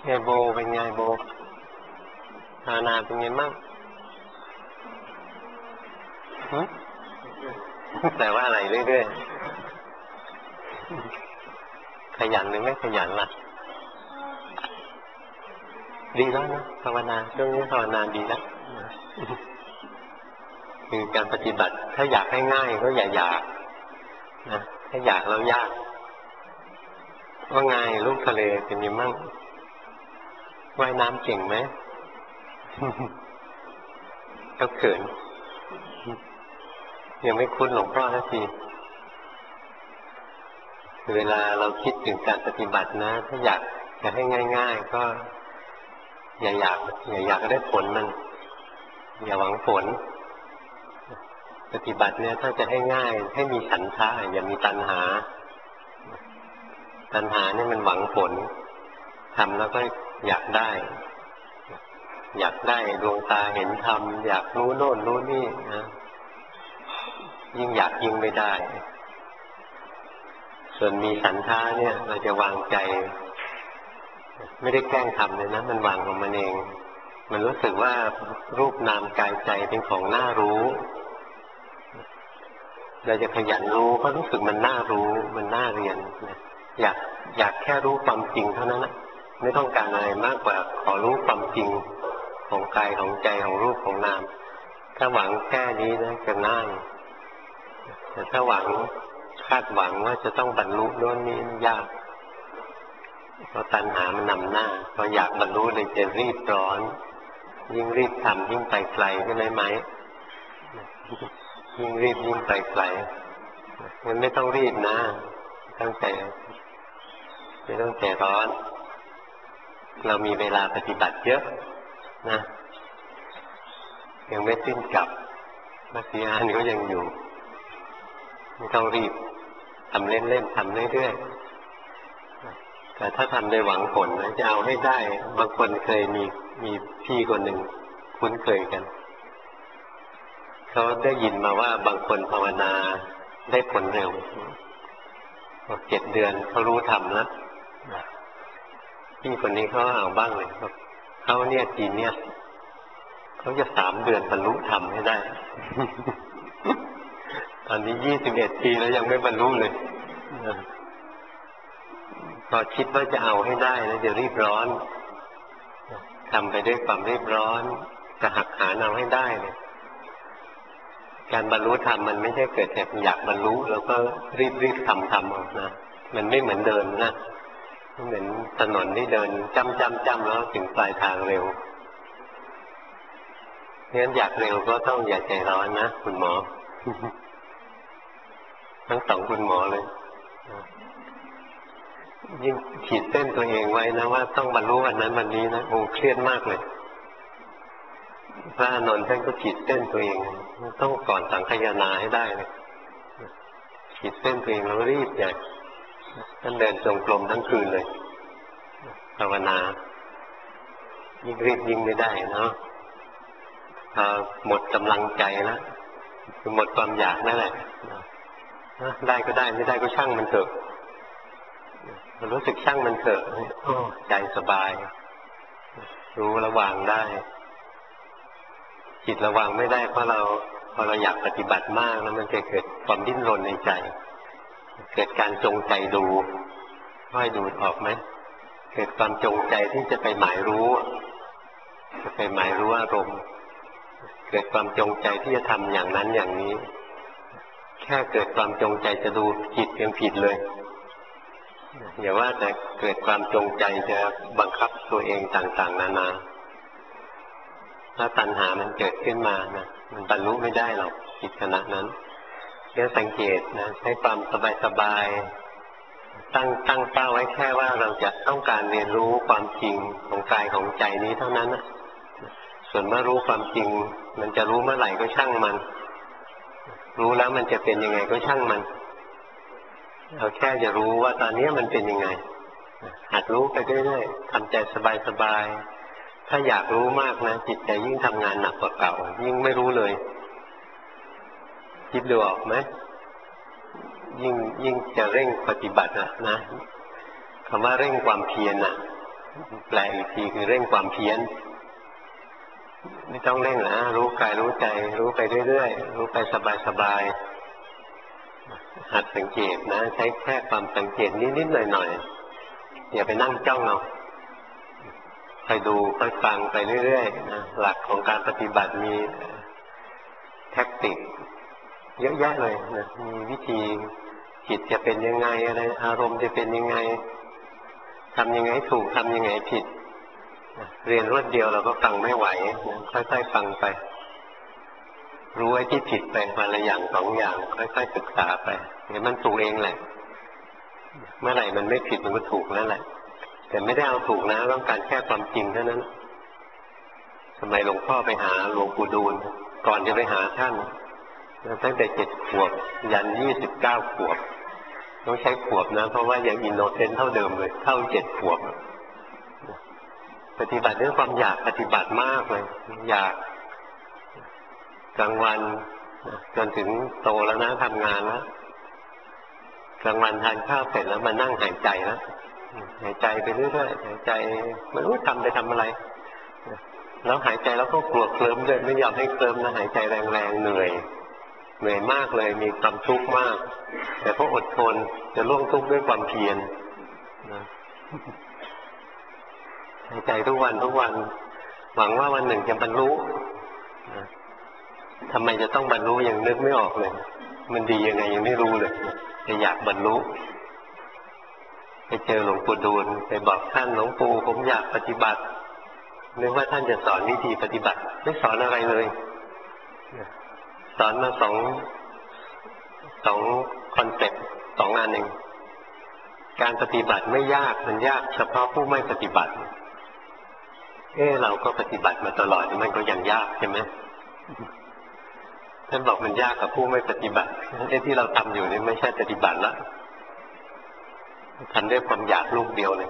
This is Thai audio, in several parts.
ไงโบเป็นไงโบภาวนาเป็นไงมั่งแต่ว่าอะไรเรื่อยๆขยันหรือไม่ขยันล่ะดีแล้วนะภาวนาช่วงนี้ภาวนาดีแล้วคือการปฏิบัติถ้าอยากให้ง่ายก็อย่าอยากนะถ้าอยากแล้วยากว่าไงลูกทะเลเป็นยังมั่งว่ายน้ำเก่งไหมก็เขินยังไม่คุ้นหลวงพ่อสักทีเวลาเราคิดถึงการปฏิบัตินะถ้าอยากจะให้ง่ายๆก็อย่าอยากได้ผลมันอย่าหวังผลปฏิบัติเนี่ยถ้าจะให้ง่ายให้มีฉันทะอย่ามีตัณหาเนี่ยมันหวังผลทำแล้วก็อยากได้ดวงตาเห็นธรรมอยากรู้โน่นรู้นี่นะยิ่งอยากยิ่งไม่ได้ส่วนมีฉันทะเนี่ยเราจะวางใจไม่ได้แกล้งทำเลยนะมันวางของมันเองมันรู้สึกว่ารูปนามกายใจเป็นของน่ารู้เราจะขยันรู้ก็รู้สึกมันน่ารู้มันน่าเรียนอยากแค่รู้ความจริงเท่านั้นนะไม่ต้องการอะไรมากกว่าขอรู้ความจริงของกายของใจของรูปของนามถ้าหวังแค่นี้นะจะง่ายแต่ถ้าคาดหวังว่าจะต้องบรรลุโน่นนี่ยากเพราะตัณหามันนำหน้าพออยากบรรลุเลยจะรีบร้อนยิ่งรีบทำยิ่งไปไกลใช่ไหมยิ่งรีบยิ่งไปไกลมันไม่ต้องรีบนะตั้งใจไม่ต้องใจร้อนเรามีเวลาปฏิบัติเยอะนะยังไม่สิ้นกลับมัธยานก็ยังอยู่ไม่ต้องรีบทำเล่นๆทำเรื่อยๆแต่ถ้าทำโดยหวังผลนะจะเอาให้ได้บางคนเคยมีพี่คนหนึ่งคุ้นเคยกันเขาได้ยินมาว่าบางคนภาวนาได้ผลเร็ว7 เดือนเขารู้ธรรมแล้วพี่คนนี้เขาเอาบ้างเลยเขาเนี่ยจีนเนี่ยเขาจะ3 เดือนบรรลุธรรมให้ได้ตอนนี้21 ปีแล้วยังไม่บรรลุเลยพอคิดว่าจะเอาให้ได้แล้วจะรีบร้อนทำไปด้วยความรีบร้อนจะหักหาเอาให้ได้เลยการบรรลุธรรมมันไม่ใช่เกิดจากอยากบรรลุแล้วก็รีบทำเอานะมันไม่เหมือนเดินนะเหมือนถนนที่เดินจ้ำแล้วถึงปลายทางเร็วงั้นอยากเร็วก็ต้องอย่าใจร้อนนะคุณหมอทั้งสองคุณหมอเลยยิ่งขีดเส้นตัวเองไว้นะว่าต้องบรรลุวันนั้นวันนี้นะโอ้เครียดมากเลยพระอานนท์ท่านก็ขีดเส้นตัวเองต้องก่อนสังคายนาให้ได้เลยขีดเส้นตัวเองแล้วรีบใหญ่ท่านเดินจงกรมทั้งคืนเลยภาวนายิ่งรีบยิ่งไม่ได้เนาะหมดกำลังใจแล้วคือหมดความอยากนั่นแหละได้ก็ได้ไม่ได้ก็ช่างมันเถอะรู้สึกช่างมันเถอะใจสบายรู้ระวางได้จิตระวางไม่ได้เพราะพอเราอยากปฏิบัติมากแล้วมันจะเกิดความดิ้นรนในใจเกิดการจงใจดูค่อยดูออกไหมเกิดความจงใจที่จะไปหมายรู้จะไปหมายรู้อารมณ์เกิดความจงใจที่จะทำอย่างนั้นอย่างนี้แค่เกิดความจงใจจะดูจิตยังผิดเลยอย่าว่าแต่เกิดความจงใจจะบังคับตัวเองต่างๆนานาถ้าตัณหามันเกิดขึ้นมานะมันบรรลุไม่ได้หรอกจิตขณะนั้นแค่สังเกตนะใช้ความสบายๆตั้งเป้าไว้แค่ว่าเราจะต้องการเรียนรู้ความจริงของกายของใจนี้เท่านั้นนะส่วนเมื่อรู้ความจริงมันจะรู้เมื่อไหร่ก็ช่างมันรู้แล้วมันจะเป็นยังไงก็ช่างมันเราแค่จะรู้ว่าตอนนี้มันเป็นยังไงหัดรู้ไปเรื่อยๆทำใจสบายๆถ้าอยากรู้มากนะจิตใจยิ่งทำงานหนักกว่าเก่ายิ่งไม่รู้เลยคิดดูออกไหมยิ่งจะเร่งปฏิบัตินะคำว่าเร่งความเพียรแปลอีกทีคือเร่งความเพียรไม่ต้องเร่งนะรู้กายรู้ใจรู้ไปเรื่อยๆรู้ไปสบายๆหัดสังเกตนะใช้แค่ความสังเกตนิดๆหน่อยๆอย่าไปนั่งจ้องเอาคอยดูคอยฟังไปเรื่อยๆนะหลักของการปฏิบัติมีแท็กติกเยอะแยะเลยนะมีวิธีจิตจะเป็นยังไงอะไรอารมณ์จะเป็นยังไงทำยังไงถูกทำยังไงผิดเรียนรวดเดียวเราก็ฟังไม่ไหวนะค่อยๆฟังไปรู้ไอ้ที่ผิดไปวันละอย่างสองอย่างค่อยๆศึกษาไปเดี๋ยวมันถูกเองแหละเมื่อไหร่มันไม่ผิดมันก็ถูกนั่นแหละแต่ไม่ได้เอาถูกนะต้องการแค่ความจริงเท่านั้นสมัยหลวงพ่อไปหาหลวงปู่ดูลก่อนจะไปหาท่านตั้งแต่7 ขวบยัน29 ขวบต้องใช้ขวบนะเพราะว่ายังอินโนเซนต์เท่าเดิมเลยเท่า7 ขวบปฏิบัติด้วยความอยากปฏิบัติมากเลยอยากกลางวันจนถึงโตแล้วนะทำงานแล้วกลางวันทานข้าวเสร็จแล้วมานั่งหายใจแล้วหายใจไปเรื่อยๆหายใจไม่รู้ทำไปทำอะไรแล้วหายใจแล้วก็กลัวเคลิ้มด้วยไม่ยอมให้เคลิ้มนะหายใจแรงๆเหนื่อยมากเลยมีความทุกข์มากแต่ก็อดทนจะล่วงทุกข์ด้วยความเพียรนะหายใจทุกวันหวังว่าวันหนึ่งจะบรรลุนะทำไมจะต้องบรรลุยังนึกไม่ออกเลยมันดียังไงยังไม่รู้เลยจะอยากบรรลุไปเจอหลวงปู่ดูลไปบอกท่านหลวงปู่ผมอยากปฏิบัตินึกว่าท่านจะสอนวิธีปฏิบัติไม่สอนอะไรเลยสอนมาสองคอนเซ็ปต์2 อันเองการปฏิบัติไม่ยากมันยากเฉพาะผู้ไม่ปฏิบัติเราก็ปฏิบัติมาตลอดมันก็ยังยากใช่ไหมท่านบอกมันยากกับผู้ไม่ปฏิบัติที่เราทำอยู่นี่ไม่ใช่ปฏิบัติละทำด้วยความอยากลูกเดียวเลย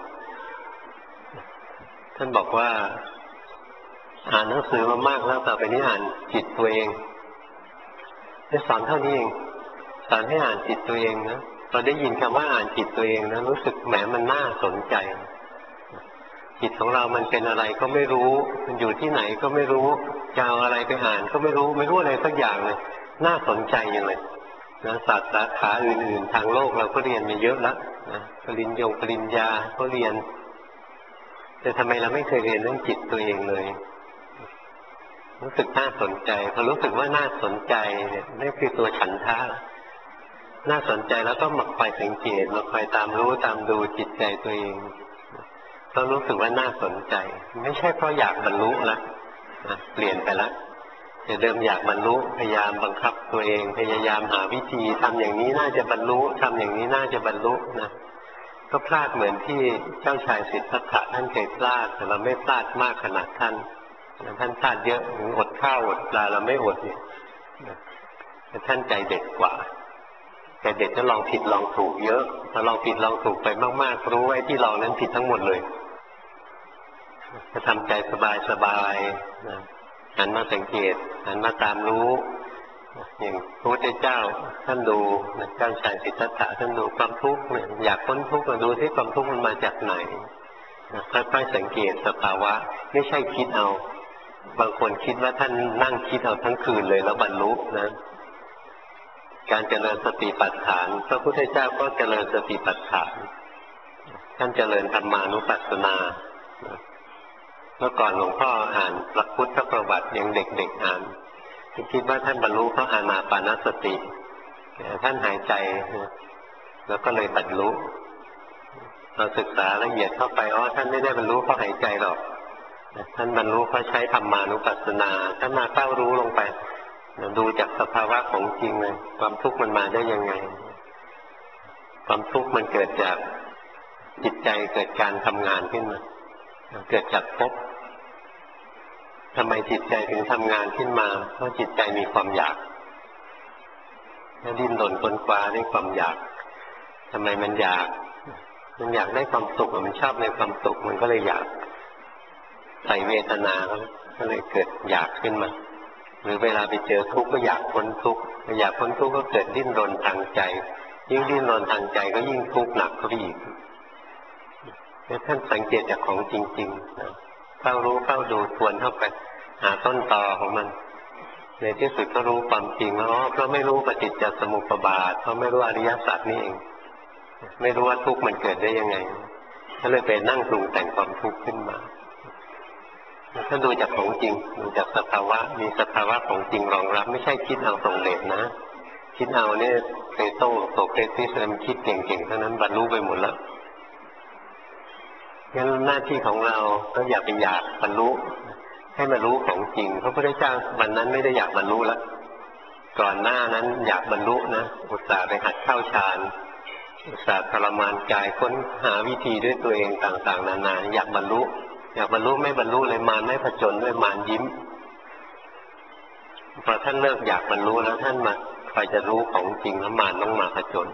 ท่านบอกว่าอ่านหนังสือมามากแล้วต่อไปนี้อ่านจิตตัวเองได้สอนเท่านี้เองสอนให้อ่านจิตตัวเองนะพอได้ยินคำว่าอ่านจิตตัวเองนะรู้สึกแหมมันน่าสนใจจิตของเรามันเป็นอะไรก็ไม่รู้มันอยู่ที่ไหนก็ไม่รู้จะเอาอะไรไปอ่านก็ไม่รู้อะไรสักอย่างเลยน่าสนใจอย่างเลยนะศาสตร์สาขาอื่นๆทางโลกเราก็เรียนมาเยอะแล้วนะปริญญาก็เรียนแต่ทำไมเราไม่เคยเรียนเรื่องจิตตัวเองเลยรู้สึกน่าสนใจพอรู้สึกว่าน่าสนใจเนี่ยนี่คือตัวฉันทะน่าสนใจแล้วก็มาคอยสังเกตมาคอยตามรู้ตามดูจิตใจตัวเองก็รู้สึกว่าน่าสนใจไม่ใช่เพราะอยากบรรลุละเปลี่ยนไปแล้วแต่เดิมอยากบรรลุพยายามบังคับตัวเองพยายามหาวิธีทำอย่างนี้น่าจะบรรลุทำอย่างนี้น่าจะบรรลุนะก็พลาดเหมือนที่เจ้าชายสิทธัตถะท่านเคยพลาดแต่เราไม่พลาดมากขนาดท่านพลาดเยอะอดข้าวอดปลาเราไม่อดเนี่ยแต่ท่านใจเด็ดกว่าแต่เด็กก็ลองผิดลองถูกเยอะพอลองผิดลองถูกไปมากๆรู้ไว้ที่ลองนั้นผิดทั้งหมดเลยจะทำใจสบายๆนะหันมาสังเกตหันมาตามรู้อย่างพระพุทธเจ้าท่านดูเจ้าชายสิทธัตถะท่านดูความทุกข์อยากพ้นทุกข์ดูที่ความทุกข์มันมาจากไหนค่อยๆสังเกตสภาวะไม่ใช่คิดเอาบางคนคิดว่าท่านนั่งคิดเอาทั้งคืนเลยแล้วบรรลุนะการเจริญสติปัฏฐานพระพุทธเจ้าก็เจริญสติปัฏฐานท่านเจริญธรรมานุปัสสนาเมื่อก่อนหลวงพ่ออ่านพระพุทธประวัติยังเด็กๆอ่านคิดว่าท่านบรรลุเพราะอานาปานสติท่านหายใจแล้วก็เลยบรรลุเราศึกษาละเอียดเข้าไปท่านไม่ได้บรรลุเพราะหายใจหรอกท่านบรรลุเพราะใช้ธรรมานุปัสสนาท่านมาเฝ้ารู้ลงไปดูจากสภาวะของจริงเลยความทุกข์มันมาได้ยังไงความทุกข์มันเกิดจากจิตใจเกิดการทำงานขึ้นมาเกิดจากภพทำไมจิตใจถึงทำงานขึ้นมาเพราะจิตใจมีความอยากแล้วดิ้นรนค้นคว้าด้วยความอยากทำไมมันอยากได้ความสุขมันชอบในความสุขมันก็เลยอยากใส่เวทนาก็เลยเกิดอยากขึ้นมาหรือเวลาไปเจอทุกข์ก็อยากพ้นทุกข์อยากพ้นทุกข์ก็เกิดดิ้นรนทางใจยิ่งดิ้นรนทางใจก็ยิ่งทุกข์หนักเข้าไปอีกท่านสังเกตจากของจริงๆนะเฝ้ารู้เฝ้าดูทวนเข้าไปหาต้นตอของมันในที่สุดก็รู้ความจริงแล้วเพราะไม่รู้ปฏิจจสมุปบาทเพราะไม่รู้อริยสัจนี่เองไม่รู้ว่าทุกข์มันเกิดได้ยังไงก็เลยไปนั่งปรุงแต่งความทุกข์ขึ้นมาถ้าดูจากของจริงดูจากสภาวะมีสภาวะของจริงรองรับไม่ใช่คิดเอาตรงเด็ดนะคิดเอาเนี่ยเคยต้องโสเกรที่มันคิดเก่งๆเท่านั้นบรรลุไปหมดแล้วงั้นหน้าที่ของเราก็อย่าไปอยากบรรลุให้มารู้ของจริงพระพุทธเจ้าวันนั้นไม่ได้อยากบรรลุแล้วก่อนหน้านั้นอยากบรรลุนะอุตส่าห์ไปหัดเข้าฌานอุตส่าห์ทรมานกายค้นหาวิธีด้วยตัวเองต่างๆนานาอยากบรรลุไม่บรรลุเลยมารไม่ผจญด้วยมารยิ้มพอท่านเลิกอยากบรรลุแล้วท่านมาคอยจะรู้ของจริงแล้วมารต้องมาผจญ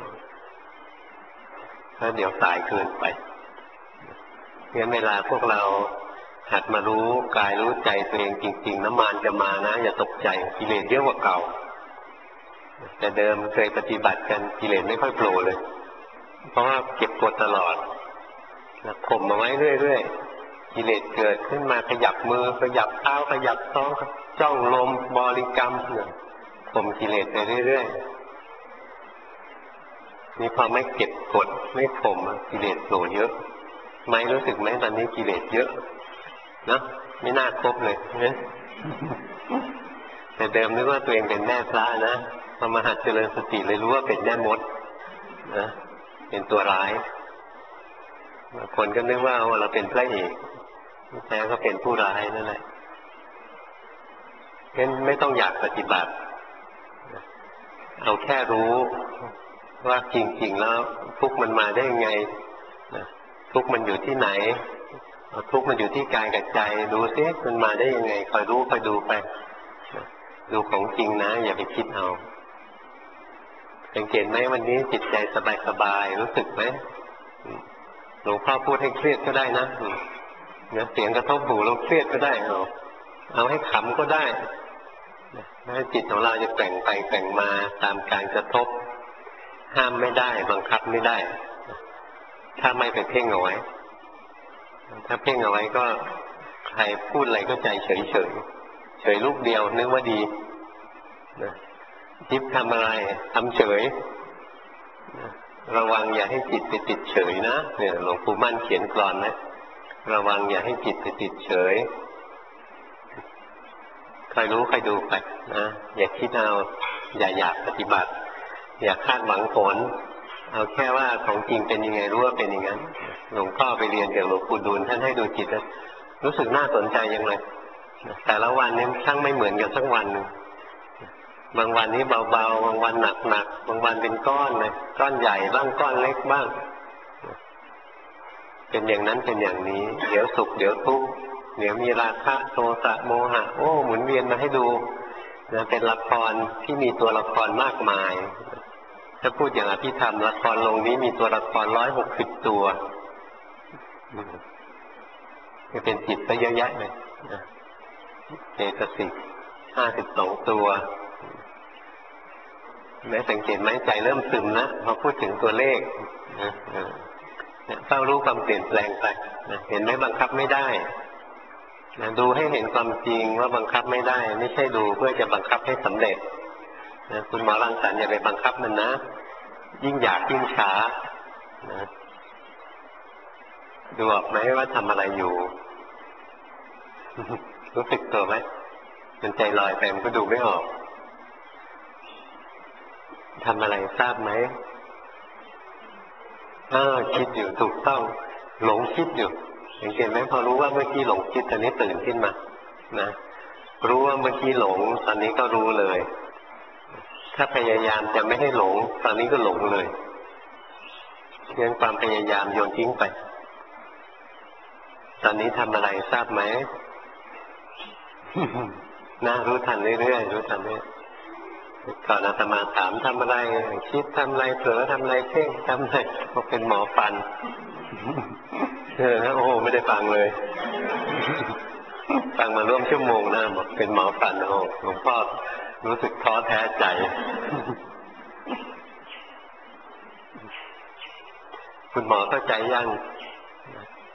แล้วเดี๋ยวสายเกินไปงั้นเวลาพวกเราหัดมารู้กายรู้ใจตัวเองจริงๆน้ำมารจะมานะอย่าตกใจกิเลสเยอะกว่าเก่าแต่เดิมเคยปฏิบัติกันกิเลสไม่ค่อยโผล่เลยเพราะว่าเก็บกดตลอดข่มเอาไว้เรื่อยๆกิเลสเกิดขึ้นมาขยับมือขยับเท้าขยับท้องจ้องลมบริกรรมข่มกิเลสไปเรื่อยๆนี่พอไม่เก็บกดไม่ข่มกิเลสโผล่เยอะไม่รู้สึกไหมตอนนี้กิเลสเยอะนะไม่น่าคบเลยนะแต่เดิมนึกว่าตัวเองเป็นแม่พระนะพอมาหัดเจริญสติเลยรู้ว่าเป็นแม่มดนะเป็นตัวร้ายคนก็นึกว่าเราเป็นพระเอกแท้ก็เป็นผู้ร้ายนั่นแหละงั้นไม่ต้องอยากปฏิบัติเอาแค่รู้ว่าจริงๆแล้วทุกข์มันมาได้ยังไงทุกข์มันอยู่ที่ไหนทุกข์มันอยู่ที่กายกับใจดูซิมันมาได้ยังไงคอยรู้คอยดูไปดูของจริงนะอย่าไปคิดเอาสังเกตไหมวันนี้จิตใจสบายๆรู้สึกไหมหลวงพ่อพูดให้เครียดก็ได้นะเสียงกระทบหูเราเครียดก็ได้เอาให้ขำก็ได้ให้จิตของเราจะแกว่งไปแกว่งมาตามการกระทบห้ามไม่ได้บังคับไม่ได้ถ้าไม่ไปเพ่งเอาไว้ถ้าเพ่งเอาไว้ก็ใครพูดอะไรก็ใจเฉยลูกเดียวนึกว่าดีทิพย์ทำอะไรทำเฉยระวังอย่าให้จิตไปติดเฉยนะเนี่ยหลวงปู่มั่นเขียนกลอนนะระวังอย่าให้จิตไปติดเฉยใครรู้ใครดูไปนะอย่าคิดเอาอย่าอยากปฏิบัติอย่าคาดหวังผลเอาแค่ว่าของจริงเป็นยังไงรู้ว่าเป็นอย่างนั้นหลวงพ่อไปเรียนกับหลวงปู่ดูลท่านให้ดูจิตแล้วรู้สึกน่าสนใจยังไงแต่ละวันนี้ช่างไม่เหมือนกันสักวันบางวันนี้เบาๆบางวันหนักบางวันเป็นก้อนเลยก้อนใหญ่บ้างก้อนเล็กบ้างเป็นอย่างนั้นเป็นอย่างนี้เดี๋ยวสุขเดี๋ยวทุกข์เดี๋ยวมีราคะโทสะโมหะหมุนเวียนมาให้ดูนะเป็นละครที่มีตัวละครมากมายถ้าพูดอย่างอภิธรรมละครลงนี้มีตัวละคร160 ตัวจะเป็นจิตซะเยอะแยะเลยเจตสิก52 ตัวแม้สังเกตไหมใจเริ่มซึมนะพอพูดถึงตัวเลขเฝ้ารู้ความเปลี่ยนแปลงไปเห็นไหมบังคับไม่ได้ดูให้เห็นความจริงว่าบังคับไม่ได้ไม่ใช่ดูเพื่อจะบังคับให้สำเร็จคุณหมอรังสรรค์อย่าไปบังคับมันนะยิ่งอยากยิ่งช้าดูออกไหมว่าทำอะไรอยู่รู้สึกตัวไหมมันใจลอยไปมันก็ดูไม่ออกทำอะไรทราบไหมคิดอยู่ถูกต้องหลงคิดอยู่เห็นไหมพอรู้ว่าเมื่อกี้หลงคิดตอนนี้ตื่นขึ้นมานะรู้ว่าเมื่อกี้หลงตอนนี้ก็รู้เลยถ้าพยายามจะไม่ให้หลงตอนนี้ก็หลงเลยเรื่องความพยายามโยนทิ้งไปตอนนี้ทำอะไรทราบไหม น่ารู้ทันเรื่อยๆรู้ทันเรื่อยก่อนอาตมาถามทำอะไรคิดทำอะไรเผลอทำอะไรเพ่งทำอะไรบอกเป็นหมอฟันโอ้ไม่ได้ฟังเลยฟังมาร่วมชั่วโมงนะบอกเป็นหมอฟันหลวงพ่อรู้สึกท้อแท้ใจคุณหมอเข้าใจยัง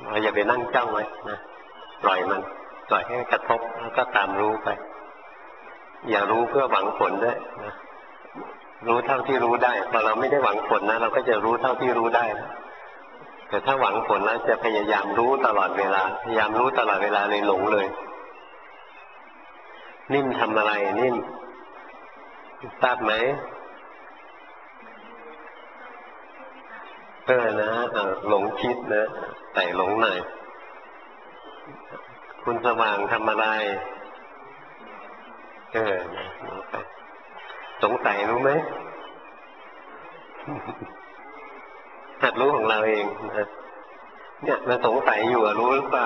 เราอย่าไปนั่งจ้องไว้นะปล่อยมันปล่อยให้กระทบแล้วก็ตามรู้ไปอย่ารู้เพื่อหวังผลด้วยนะรู้เท่าที่รู้ได้พอเราไม่ได้หวังผลนะเราก็จะรู้เท่าที่รู้ได้นะแต่ถ้าหวังผลแล้วจะพยายามรู้ตลอดเวลาพยายามรู้ตลอดเวลาเลยหลงเลยนิ่มทำอะไรนิ่มทราบไหมนะหลงคิดนะใส่หลงหน่อยคุณสว่างทำอะไรสงสัยรู้ไหมหัดรู้ของเราเองนะเนี่ยเราสงสัยอยู่รู้หรือเปล่า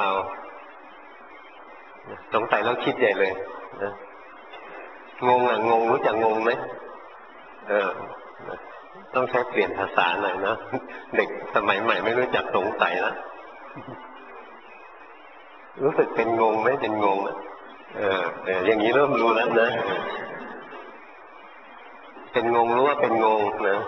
สงสัยแล้วคิดใหญ่เลยนะงงงงรู้จักงงไหมต้องใช้เปลี่ยนภาษาหน่อยนะเด็กสมัยใหม่ไม่รู้จักสงสัยแล้วรู้สึกเป็นงงไหมเป็นงงอย่างนี้เริ่มรู้แล้วนะเป็นงงรู้ว่าเป็นงงนะ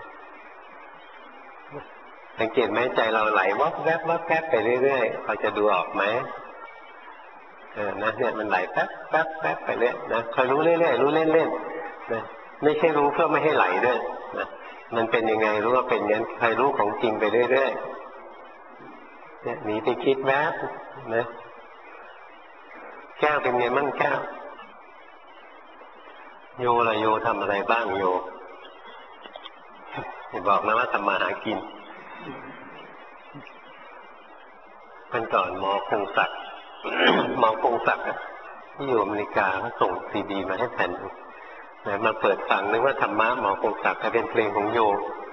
สังเกตไหมใจเราไหลวับแวบวับแวบไปเรื่อยๆพอจะดูออกไหมนะเนี่ยมันไหลแป๊บแป๊บแป๊บไปเรื่อยนะคอยรู้เรื่อยๆรู้เล่นๆนะไม่ใช่รู้เพื่อไม่ให้ไหลด้วยนะมันเป็นยังไงรู้ว่าเป็นงั้นคอยรู้ของจริงไปเรื่อยๆเนี่ยหนีไปคิดแวบนะแก้วเป็นไงมั่งแก้วโยละโยทำอะไรบ้างโยบอกนะว่าทำมาหากินวันก่อนหมอคงศักดิ์หมอคงศักดิ์ที่อยู่อเมริกาเขาส่งซีดีมาให้แผ่นมาเปิดฟังนึกว่าธรรมะหมอคงศักดิ์เป็นเพลงของโย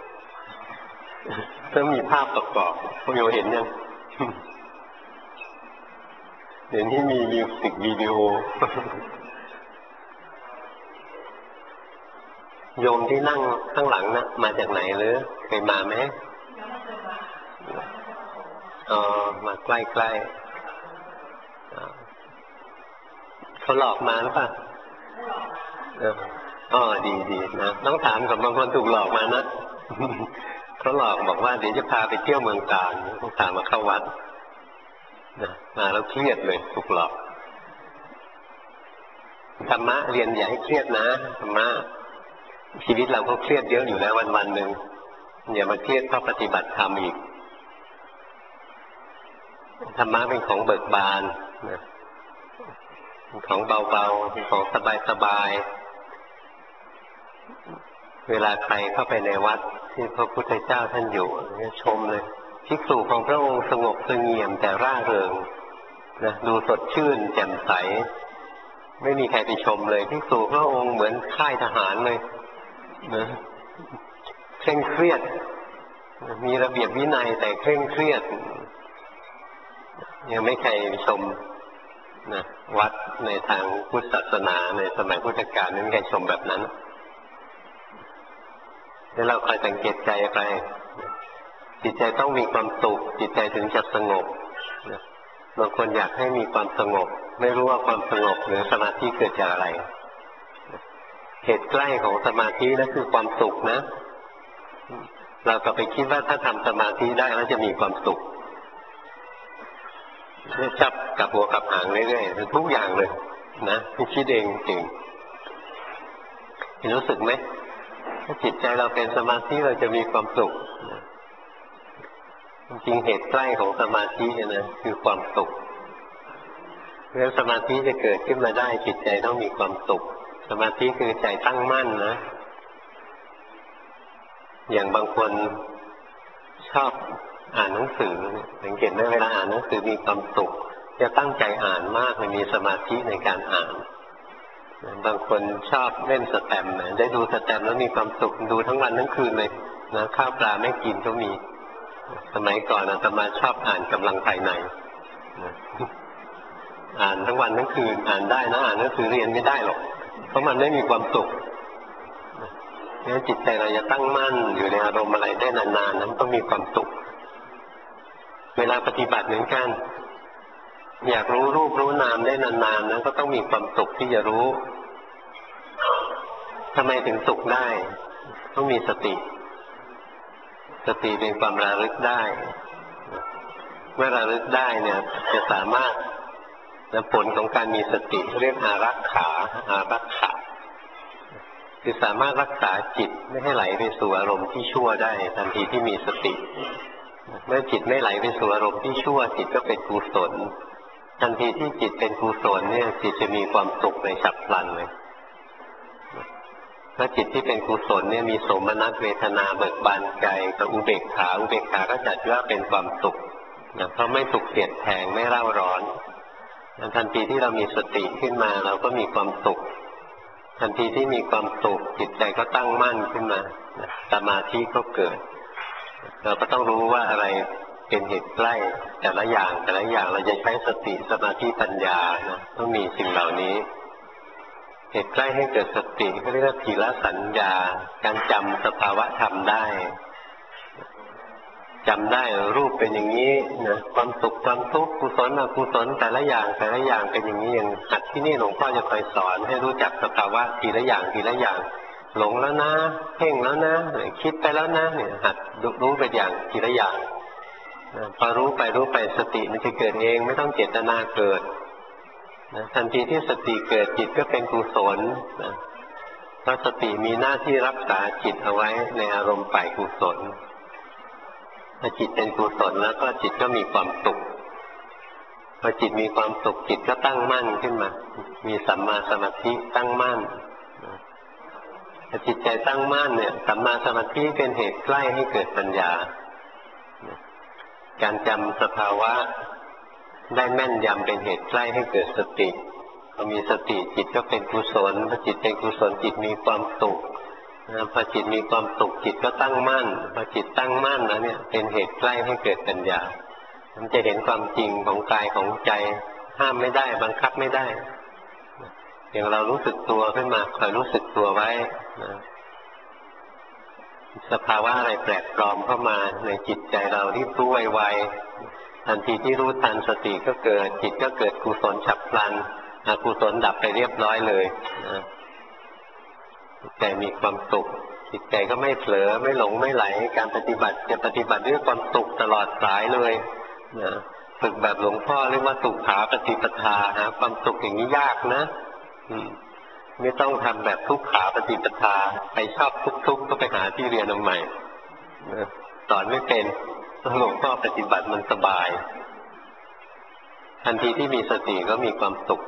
ต้องมีภาพประกอบโยเห็นยังเดี๋ยวนี้มีมิวสิกวิดีโอโยมที่นั่งข้างหลังนะมาจากไหนหรือเคยมาไหมมาใกล้ๆเขาหลอกมาหรือเปล่าดีนะต้องถามกับบางคนถูกหลอกมานะเขาหลอกบอกว่าเดี๋ยวจะพาไปเที่ยวเมืองกาญต้องถามมาเข้าวัดนะมาแล้วเครียดเลยถูกหลอกธรรมะเรียนอย่าให้เครียดนะธรรมะชีวิตเราก็เครียดเยอะอยู่แล้ววันๆหนึ่งอย่ามาเครียดเพราะปฏิบัติธรรมอีกธรรมะเป็นของเบิกบานนะของเบาๆเป็นของสบายๆเวลาใครเข้าไปในวัดที่พระพุทธเจ้าท่านอยู่ชมเลยภิกษุของพระองค์สงบเสงี่ยมแต่ร่าเริงนะดูสดชื่นแจ่มใสไม่มีใครไปชมเลยภิกษุพระองค์เหมือนค่ายทหารเลยนะเคร่งเครียดมีระเบียบวินัยแต่เคร่งเครียดยังไม่ใครชมนะวัดในทางพุทธศาสนาในสมัยพุทธกาลไม่มีใครชมแบบนั้นแล้วเราคอยสังเกตใจไปจิตใจต้องมีความสุขจิตใจถึงจะสงบบางคนอยากให้มีความสงบไม่รู้ว่าความสงบหรือสมาธิเกิดจากอะไรเหตุใกล้ของสมาธินั่นคือความสุขนะเราก็ไปคิดว่าถ้าทำสมาธิได้แล้วจะมีความสุขจับกับหัวกับหางเรื่อยๆทุกอย่างเลยนะคิดเองจริงรู้สึกไหมถ้าจิตใจเราเป็นสมาธิเราจะมีความสุขจริงเหตุใกล้ของสมาธินะคือความสุขเรื่องสมาธิจะเกิดขึ้นมาได้จิตใจต้องมีความสุขสมาธิคือใจตั้งมั่นนะอย่างบางคนชอบอ่านหนังสือสังเกตไหมเวลาอ่านหนังสือมีความสุขจะตั้งใจอ่านมากมันมีสมาธิในการอ่านบางคนชอบเล่นสแตมป์ได้ดูสแตมป์แล้วมีความสุขดูทั้งวันทั้งคืนเลยนะข้าวปลาไม่กินก็มีสมัยก่อนอาตมาชอบอ่านกำลังภายในอ่านทั้งวันทั้งคืนอ่านได้นะอ่านหนังสือเรียนไม่ได้หรอกเพราะมันไม่มีความสุขงั้นจิตใจเราจะตั้งมั่นอยู่ในอารมณ์อะไรได้นานๆนั้นต้องมีความสุขเวลาปฏิบัติเหมือนกันอยากรู้รูปรู้นามได้นานๆนั้นก็ต้องมีความสุขที่จะรู้ทำไมถึงสุขได้ต้องมีสติสติเป็นความระลึกได้มื่อระลึกได้เนี่ยจะสามารถผลของการมีสติเรียกอารักขาคือสามารถรักษาจิตไม่ให้ไหลไปสู่อารมณ์ที่ชั่วได้ทันทีที่มีสติเมื่อจิตไม่ไหลไปสู่อารมณ์ที่ชั่วจิตก็เป็นกุศลทันทีที่จิตเป็นกุศลเนี่ยจิตจะมีความสุขในฉับพลันเลยเพราะจิตที่เป็นกุศลเนี่ยมีโสมนัสเวทนาเบิกบานใจกับอุเบกขาก็จัดว่าเป็นความสุขเพราะไม่สุขเสียดแทงไม่เร่าร้อนทันทีที่เรามีสติขึ้นมาเราก็มีความสุขทันทีที่มีความสุขจิตใจก็ตั้งมั่นขึ้นมาสมาธิก็เกิดเราก็ต้องรู้ว่าอะไรเป็นเหตุใกล้แต่ละอย่างเราจะใช้สติสมาธิปัญญานะต้องมีสิ่งเหล่านี้เหตุใกล้ให้เกิดสติก็เรียกว่าทีละสัญญาการจำสภาวะธรรมได้จำได้รูปเป็นอย่างนี้นะความสุขความทุกข์กุศลอกุศลแต่ละอย่างเป็นอย่างนี้อย่างหัดที่นี่หลวงพ่อจะคอยสอนให้รู้จักสภาวะทีละอย่างหลงแล้วนะเพ่งแล้วนะคิดไปแล้วนะเนี่ยหัดรู้ไปอย่างทีละอย่างพอรู้ไปสติมันจะเกิดเองไม่ต้องเจตนาเกิดทันทีที่สติเกิดจิตก็เป็นกุศลเพราะสติมีหน้าที่รักษาจิตเอาไว้ในอารมณ์ฝ่ายกุศลพอจิตเป็นกุศลแล้วก็จิตก็มีความสุขพอจิตมีความสุขจิตก็ตั้งมั่นขึ้นมามีสัมมาสมาธิตั้งมั่นพอจิตใจตั้งมั่นเนี่ยสัมมาสมาธิเป็นเหตุใกล้ให้เกิดปัญญาการจำสภาวะได้แม่นยำเป็นเหตุใกล้ให้เกิดสติพอมีสติจิตก็เป็นกุศลพอจิตเป็นกุศลจิตมีความสุขพอจิตมีความสุขจิตก็ตั้งมั่นพอจิตตั้งมั่นแล้วเนี่ยเป็นเหตุใกล้ให้เกิดปัญญามันจะเห็นความจริงของกายของใจห้ามไม่ได้บังคับไม่ได้อย่างเรารู้สึกตัวขึ้นมาคอยรู้สึกตัวไว้สภาวะอะไรแปลกปลอมเข้ามาในจิตใจเรารีบรู้ไวๆทันทีที่รู้ทันสติก็เกิดจิตก็เกิดกุศลฉับพลันอกุศลดับไปเรียบร้อยเลยใจมีความสุขจิตใจก็ไม่เผลอไม่หลงไม่ไหลการปฏิบัติจะปฏิบัติด้วยความสุขตลอดสายเลยฝึกแบบหลวงพ่อเรียกว่าสุขาปฏิปทาหาความสุขอย่างนี้ยากนะไม่ต้องทำแบบทุกขาปฏิปทาไปชอบทุกข์ก็ไปหาที่เรียนใหม่สอนไม่เป็นหลวงพ่อปฏิบัติมันสบายทันทีที่มีสติก็มีความสุข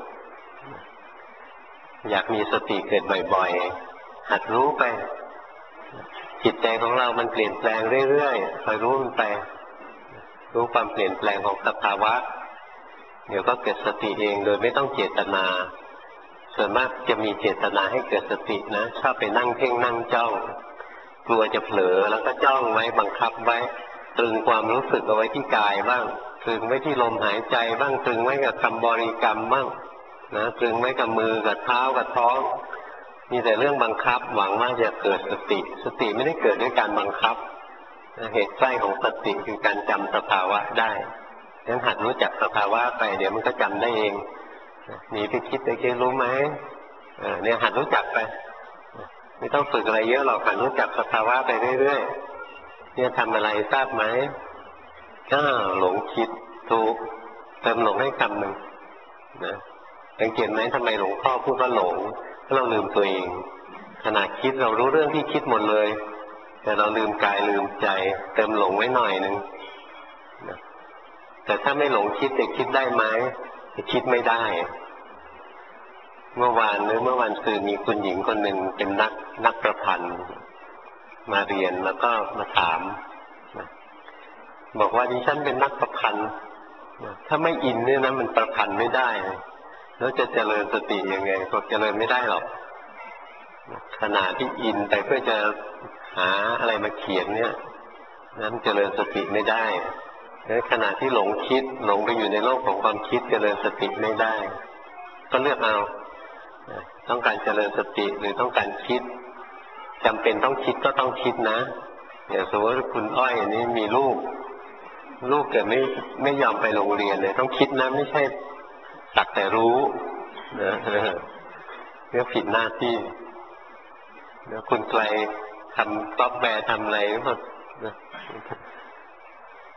อยากมีสติเกิดบ่อยๆหัดรู้ไปจิตใจของเรามันเปลี่ยนแปลงเรื่อยๆคอยรู้มันไปรู้ความเปลี่ยนแปลงของสภาวะเดี๋ยวก็เกิดสติเองโดยไม่ต้องเจตนาส่วนมากจะมีเจตนาให้เกิดสตินะชอบไปนั่งเพ่งนั่งจ้องกลัวจะเผลอแล้วก็จ้องไว้บังคับไว้ตรึงความรู้สึกเอาไว้ที่กายบ้างตรึงไว้ที่ลมหายใจบ้างตรึงไว้กับคำบริกรรมบ้างนะตรึงไว้กับมือกับเท้ากับท้องมีแต่เรื่องบังคับหวังว่าจะเกิดสติไม่ได้เกิดด้วยการบังคับเหตุใกล้ของสติคือการจำสภาวะได้ฉะนั้นหัดรู้จักสภาวะไปเดี๋ยวมันก็จำได้เองหนีไปคิดไปคิดรู้ไหมเนี่ยหัดรู้จักไปไม่ต้องฝึกอะไรเยอะหรอกหัดรู้จักสภาวะไปเรื่อยๆเนี่ยทำอะไรทราบไหมหลงคิดถูกเติมหลงให้คำหนึ่งนะสังเกตไหมทำไมหลวงพ่อพูดว่าหลงเพราะเราลืมตัวเองขณะคิดเรารู้เรื่องที่คิดหมดเลยแต่เราลืมกายลืมใจเติมหลงไว้หน่อยนึงนะแต่ถ้าไม่หลงคิดจะคิดได้ไหมคิดไม่ได้เมื่อวานซืนมีคุณหญิงคนหนึ่งเป็นนักประพันธ์มาเรียนแล้วก็มาถามบอกว่าดิฉันเป็นนักประพันธ์ถ้าไม่อินเนี่ยนะมันประพันธ์ไม่ได้แล้วจะเจริญสติยังไงก็เจริญไม่ได้หรอกขณะที่อินไปเพื่อจะหาอะไรมาเขียนเนี่ยนั้นเจริญสติไม่ได้ในขณะที่หลงคิดหลงไปอยู่ในโลกของความคิดเจริญสติไม่ได้ก็เลือกเอาต้องการเจริญสติหรือต้องการคิดจำเป็นต้องคิดก็ต้องคิดนะอย่างสมมติคุณอ้อยนี้มีลูกเกิดไม่ยอมไปโรงเรียนเลยต้องคิดนะไม่ใช่สักแต่รู้นะเรื่องผิดหน้าที่แล้วคุณไกลทำซอฟต์แวร์ทำอะไรหรือเปล่า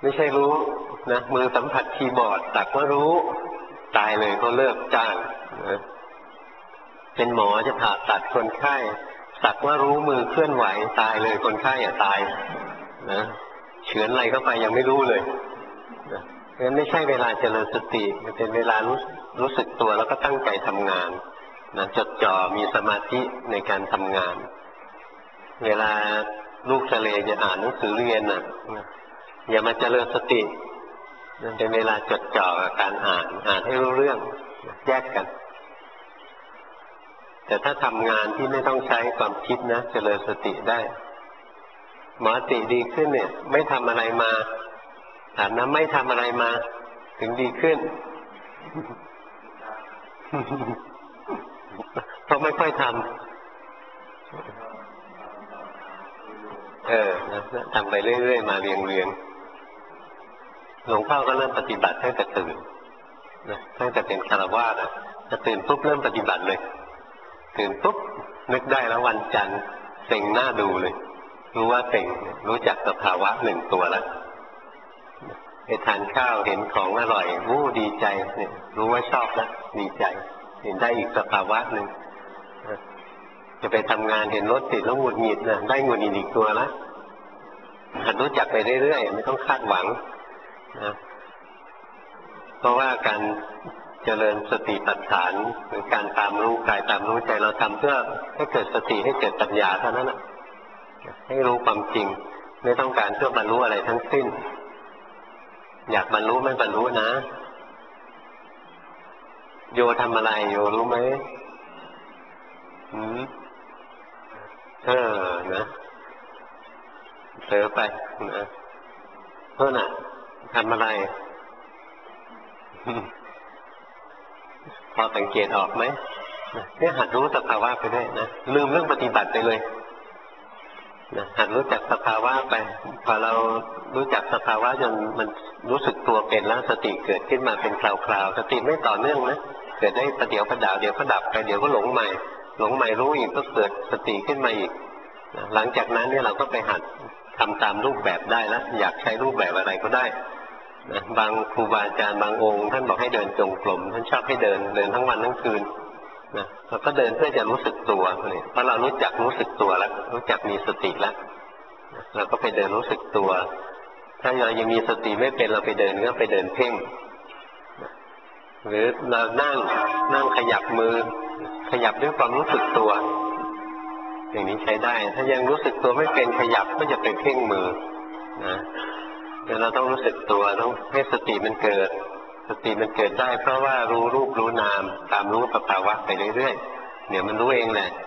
ไม่ใช่รู้นะมือสัมผัสคีย์บอร์ดสักว่ารู้ตายเลยก็เลิกจ้างนะเป็นหมอจะผ่าตัดคนไข้สักว่ารู้มือเคลื่อนไหวตายเลยคนไข้อย่าตายนะเฉือนอะไรเข้าไปยังไม่รู้เลยนะเพราะฉะนั้นไม่ใช่เวลาเจริญสติมันเป็นเวลารู้สึกตัวแล้วก็ตั้งใจทำงานนะจดจ่อมีสมาธิในการทำงานเวลาลูกทะเลจะอ่านหนังสือเรียนน่ะอย่ามาเจริญสติมันเป็นเวลาจดจ่อกับการอ่านให้รู้เรื่องแยกกันแต่ถ้าทำงานที่ไม่ต้องใช้ความคิดนะเจริญสติได้หมอติดีขึ้นเนี่ยไม่ทำอะไรมาถามนะไม่ทำอะไรมาถึงดีขึ้น เพราะไม่ค่อยทำทำไปเรื่อยๆมาเรียงๆหลวงพ่อก็เริ่มปฏิบัติตั้งแต่ตื่นนะตั้งแต่เป็นฆราวาสจะตื่นปุ๊บเริ่มปฏิบัติเลยตื่นปุ๊บนึกได้แล้ววันจันทร์เซ็งหน้าดูเลยรู้ว่าเซ็งรู้จักสภาวะหนึ่งตัวแล้วไปทานข้าวเห็นของอร่อยดีใจเนี่ยรู้ว่าชอบแล้วดีใจเห็นได้อีกสภาวะหนึ่งจะไปทำงานเห็นรถติดแล้วหงุดหงิดนะได้หงุดหงิดอีกตัวละหัดรู้จักไปเรื่อยๆไม่ต้องคาดหวังนะเพราะว่าการเจริญสติปัฏฐานหรือการตามรู้กายตามรู้ใจเราทำเพื่อให้เกิดสติให้เกิดปัญญาเท่านั้นนะให้รู้ความจริงไม่ต้องการเพื่อบรรลุอะไรทั้งสิ้นอยากบรรลุไม่บรรลุนะโยทำอะไรโยรู้ไหมนะเผลอไปนะโน่นน่ะทำอะไรพอสังเกตออกไหมเนี่ยหัดรู้สภาวะไปด้วยนะลืมเรื่องปฏิบัติไปเลยนะหัดรู้จักสภาวะไปพอเรารู้จักสภาวะจนมันรู้สึกตัวเป็นแล้วสติเกิดขึ้นมาเป็นคราวๆสติไม่ต่อเนื่องนะเกิดได้ประเดี๋ยวประดาวเดี๋ยวก็ดับไปเดี๋ยวก็หลงใหม่รู้อีกก็เกิดสติขึ้นมาอีกหลังจากนั้นเนี่ยเราก็ไปหัดทำตามรูปแบบได้แล้วอยากใช้รูปแบบอะไรก็ได้นะบางครูบาอาจารย์บางองค์ท่านบอกให้เดินจงกรมท่านชอบให้เดินทั้งวันทั้งคืนนะเราก็เดินเพื่อจะรู้สึกตัวเนี่ยเพราะเรารู้จักรู้สึกตัวแล้วรู้จักมีสติแล้วเราก็ไปเดินรู้สึกตัวถ้าเรายังมีสติไม่เป็นเราไปเดินก็ไปเดินเพ่งหรือเรานั่งขยับมือขยับด้วยความรู้สึกตัวอย่างนี้ใช้ได้ถ้ายังรู้สึกตัวไม่เป็นขยับก็จะไปเพ่งมือนะแต่เราต้องรู้สึกตัวต้องให้สติมันเกิดสติมันเกิดได้เพราะว่ารู้รูปรู้นามตามรู้สภาวะไปเรื่อยๆเดี๋ยวมันรู้เองแหละ